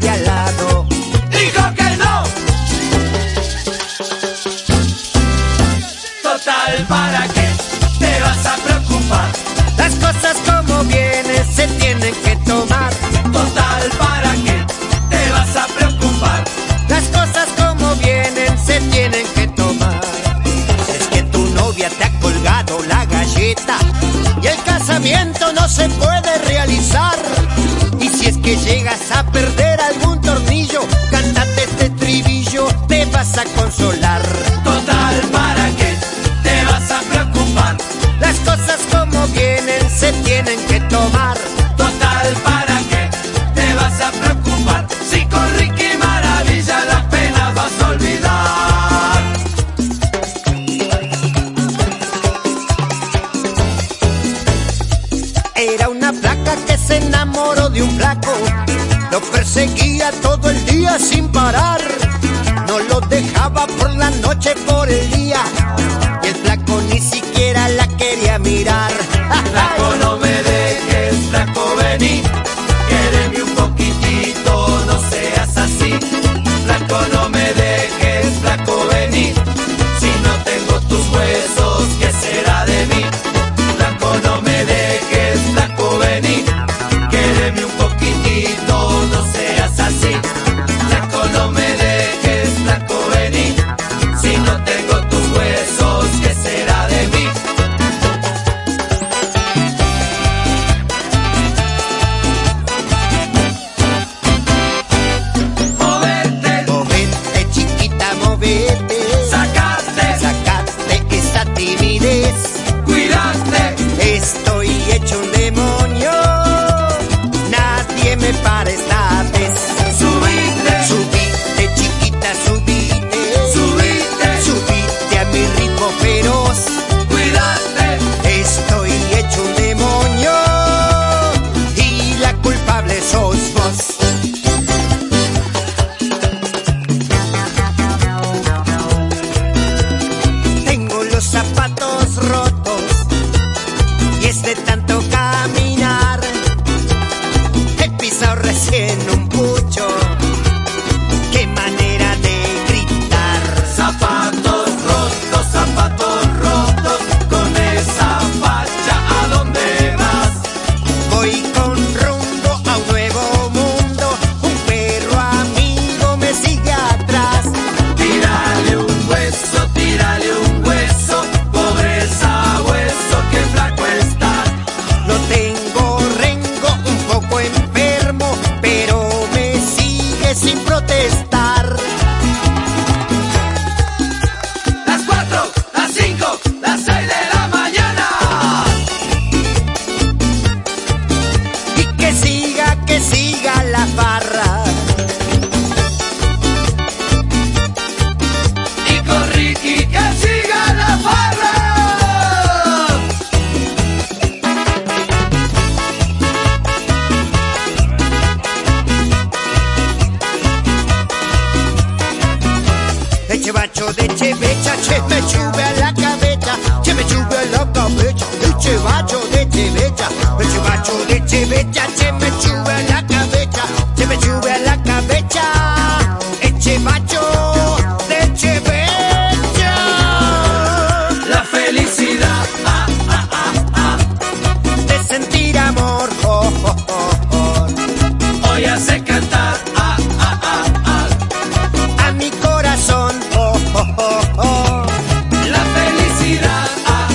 de al lado dijo que no. Total, ¿para qué te vas a preocupar? las cosas como vienen se tienen que tomar. Total, ¿para qué te vas a preocupar? Las cosas como vienen se tienen que tomar. Es que tu novia te ha colgado la galleta y el casamiento no se puede realizar. Y si es que llegas a perder algún tornillo, cántate este estribillo, te vas a consolar. Total, ¿para qué te vas a preocupar? Las cosas como vienen se tienen que tomar. Total, ¿para qué te vas a preocupar? Si con Ricky Maravilla las penas vas a olvidar. Era una flaca que se enamoró de un flaco, lo perseguía todo el día sin parar, no lo dejaba por la noche, por el día, y el flaco ni siquiera la quería mirar. Flaco, no me dejes, flaco, vení, quéreme un poquitito, no seas así. Flaco, no me dejes, flaco, vení, si no tengo tus huesos, ¿qué será de mí? Flaco, no me dejes, flaco, vení, quéreme un poquitito, no seas así. Flaco, no me dejes, flaco, vení, si no tengo tus huesos, ¿qué será de mí? Moverte, Movete, chiquita, movete, sacarte, sacate esa timidez. cuidarte, Estoy hecho un demonio, nadie me para esta vez. subirte, Subite, chiquita, subite, subirte, subite a mi ritmo feroz. cuidarte, Estoy hecho un demonio y la culpable sos vos. Tengo los zapatos rotos y es de tanto caminar. He pisado recién un pucho, qué manera de gritar. zapatos rotos, con esa facha, ¿a dónde vas? Voy con rumbo a un nuevo mundo, un perro amigo me sigue atrás. Tírale un hueso, pobre sabueso, que flaco está. Lo tengo rengo, un poco enfermo, pero me sigue sin protestar. Las 4, las 5, las 6 de la mañana. Y que siga la farra. Y con Ricky que siga la farra. Eche bacho de chevecha, che me chube a la cabeza, che me chube a la cabeza. Eche bacho de chevecha, che me chube a la cabeza, che me chube a la cabeza. Eche bacho de chevecha. La felicidad, De sentir amor, oh, oh, oh, oh. hoy hace cantar, A mi corazón, oh, oh, oh, oh. la felicidad,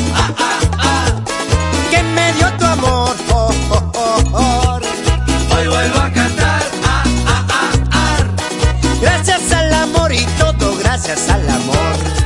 Que me dio tu amor, oh, oh, oh, oh. hoy vuelvo a cantar, Gracias al amor y todo gracias al amor.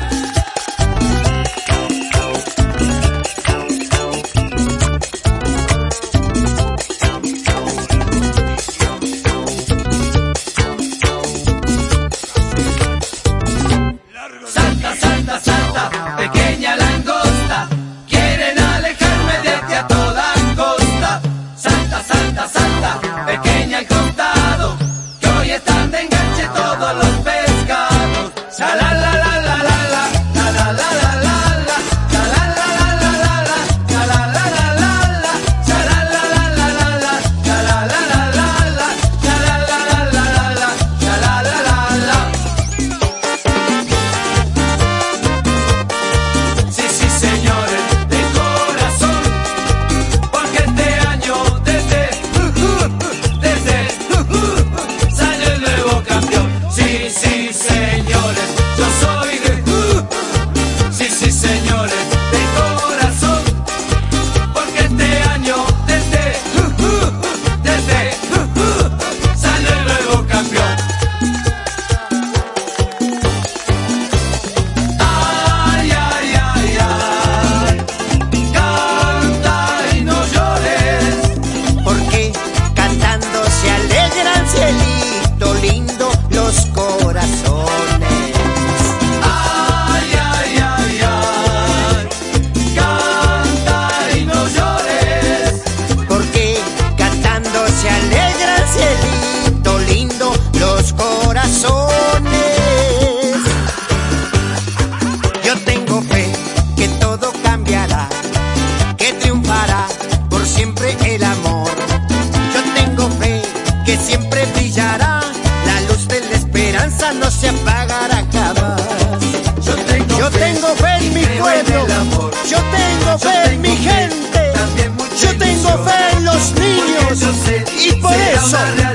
Salta, salta, salta, pequeña langosta, quieren alejarme de ti a toda costa. Salta, salta, salta, pequeña al costado, que hoy están de enganche todos los pescados. Sa la la la la la la. eso.